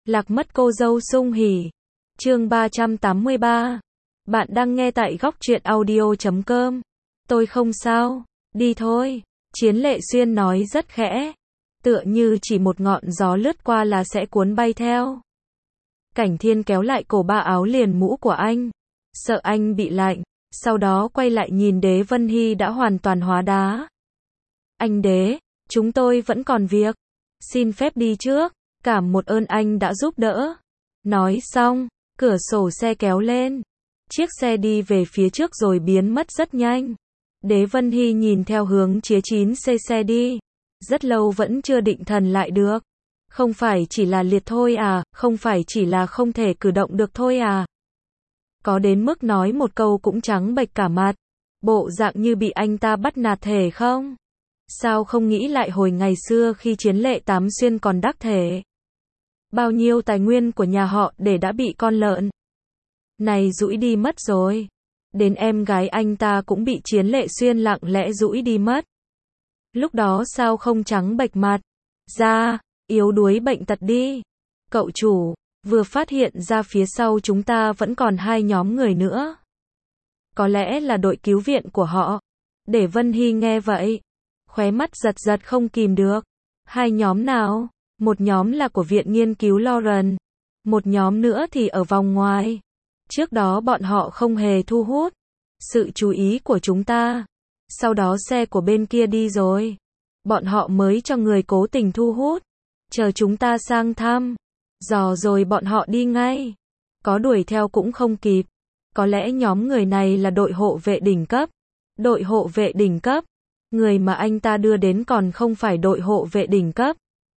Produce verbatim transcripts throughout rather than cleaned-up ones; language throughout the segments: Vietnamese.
Lạc mất cô dâu sung hỉ. Chương ba trăm tám mươi ba. Bạn đang nghe tại góc truyện audio chấm com. Tôi không sao, đi thôi. Chiến Lệ Xuyên nói rất khẽ, tựa như chỉ một ngọn gió lướt qua là sẽ cuốn bay theo. Cảnh Thiên kéo lại cổ ba áo liền mũ của anh, sợ anh bị lạnh, sau đó quay lại nhìn Đế Vân Hy đã hoàn toàn hóa đá. Anh Đế, chúng tôi vẫn còn việc, xin phép đi trước, cảm một ơn anh đã giúp đỡ. Nói xong, cửa sổ xe kéo lên, chiếc xe đi về phía trước rồi biến mất rất nhanh. Đế Vân Hy nhìn theo hướng chía chín xê xe đi, rất lâu vẫn chưa định thần lại được. Không phải chỉ là liệt thôi à, không phải chỉ là không thể cử động được thôi à. Có đến mức nói một câu cũng trắng bệch cả mặt, bộ dạng như bị anh ta bắt nạt thể không? Sao không nghĩ lại hồi ngày xưa khi Chiến Lệ Tám Xuyên còn đắc thể? Bao nhiêu tài nguyên của nhà họ để đã bị con lợn này rũi đi mất rồi. Đến em gái anh ta cũng bị Chiến Lệ Xuyên lặng lẽ rũi đi mất. Lúc đó sao không trắng bệch mặt ra, yếu đuối bệnh tật đi. Cậu chủ, vừa phát hiện ra phía sau chúng ta vẫn còn hai nhóm người nữa. Có lẽ là đội cứu viện của họ. Để Vân Hy nghe vậy, khóe mắt giật giật không kìm được. Hai nhóm nào? Một nhóm là của viện nghiên cứu Lauren, một nhóm nữa thì ở vòng ngoài. Trước đó bọn họ không hề thu hút sự chú ý của chúng ta. Sau đó xe của bên kia đi rồi, bọn họ mới cho người cố tình thu hút. Chờ chúng ta sang thăm dò rồi bọn họ đi ngay. Có đuổi theo cũng không kịp. Có lẽ nhóm người này là đội hộ vệ đỉnh cấp. Đội hộ vệ đỉnh cấp? Người mà anh ta đưa đến còn không phải đội hộ vệ đỉnh cấp.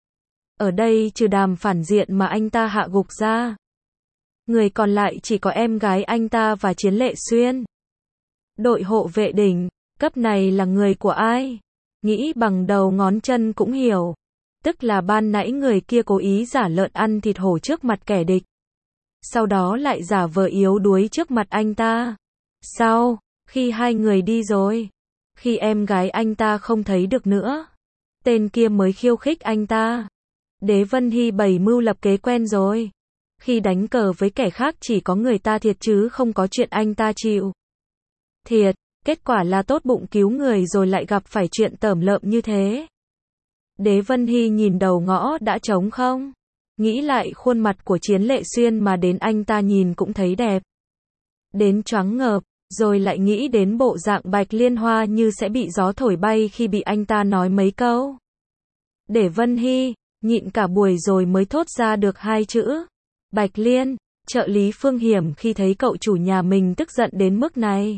Ở đây trừ Đàm phản diện mà anh ta hạ gục ra, người còn lại chỉ có em gái anh ta và Chiến Lệ Xuyên. Đội hộ vệ đỉnh cấp này là người của ai? Nghĩ bằng đầu ngón chân cũng hiểu. Tức là ban nãy người kia cố ý giả lợn ăn thịt hổ trước mặt kẻ địch, sau đó lại giả vờ yếu đuối trước mặt anh ta. Sau khi hai người đi rồi, khi em gái anh ta không thấy được nữa, tên kia mới khiêu khích anh ta. Đế Vân Hy bày mưu lập kế quen rồi. Khi đánh cờ với kẻ khác chỉ có người ta thiệt chứ không có chuyện anh ta chịu thiệt. Kết quả là tốt bụng cứu người rồi lại gặp phải chuyện tởm lợm như thế. Đế Vân Hy nhìn đầu ngõ đã trống không, nghĩ lại khuôn mặt của Chiến Lệ Xuyên mà đến anh ta nhìn cũng thấy đẹp đến choáng ngợp, rồi lại nghĩ đến bộ dạng Bạch Liên Hoa như sẽ bị gió thổi bay khi bị anh ta nói mấy câu. Để Vân Hy nhịn cả buổi rồi mới thốt ra được hai chữ Bạch Liên. Trợ lý Phương Hiểm khi thấy cậu chủ nhà mình tức giận đến mức này,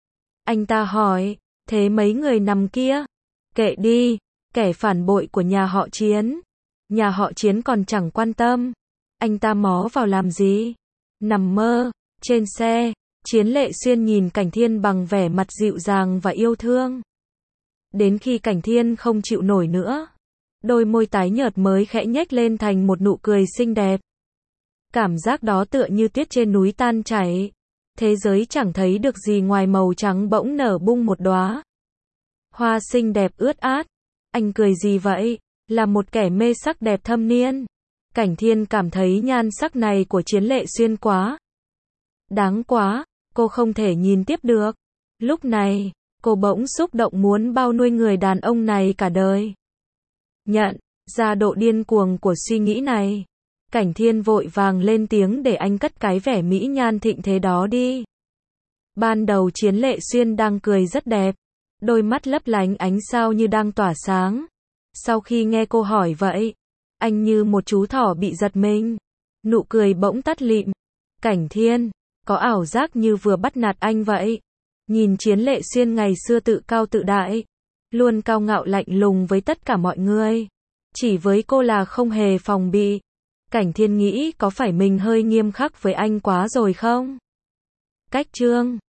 anh ta hỏi, thế mấy người nằm kia? Kệ đi, kẻ phản bội của nhà họ Chiến. Nhà họ Chiến còn chẳng quan tâm. Anh ta mó vào làm gì? Nằm mơ. Trên xe, Chiến Lệ Xuyên nhìn Cảnh Thiên bằng vẻ mặt dịu dàng và yêu thương. Đến khi Cảnh Thiên không chịu nổi nữa, đôi môi tái nhợt mới khẽ nhếch lên thành một nụ cười xinh đẹp. Cảm giác đó tựa như tuyết trên núi tan chảy. Thế giới chẳng thấy được gì ngoài màu trắng bỗng nở bung một đóa hoa xinh đẹp ướt át. Anh cười gì vậy? Là một kẻ mê sắc đẹp thâm niên. Cảnh Thiên cảm thấy nhan sắc này của Chiến Lệ Xuyên quá đáng quá, cô không thể nhìn tiếp được. Lúc này, cô bỗng xúc động muốn bao nuôi người đàn ông này cả đời. Nhận ra độ điên cuồng của suy nghĩ này, Cảnh Thiên vội vàng lên tiếng để anh cất cái vẻ mỹ nhan thịnh thế đó đi. Ban đầu Chiến Lệ Xuyên đang cười rất đẹp, đôi mắt lấp lánh ánh sao như đang tỏa sáng. Sau khi nghe cô hỏi vậy, anh như một chú thỏ bị giật mình, nụ cười bỗng tắt lịm. Cảnh Thiên có ảo giác như vừa bắt nạt anh vậy. Nhìn Chiến Lệ Xuyên ngày xưa tự cao tự đại, luôn cao ngạo lạnh lùng với tất cả mọi người, chỉ với cô là không hề phòng bị. Cảnh Thiên nghĩ có phải mình hơi nghiêm khắc với anh quá rồi không? Cách chương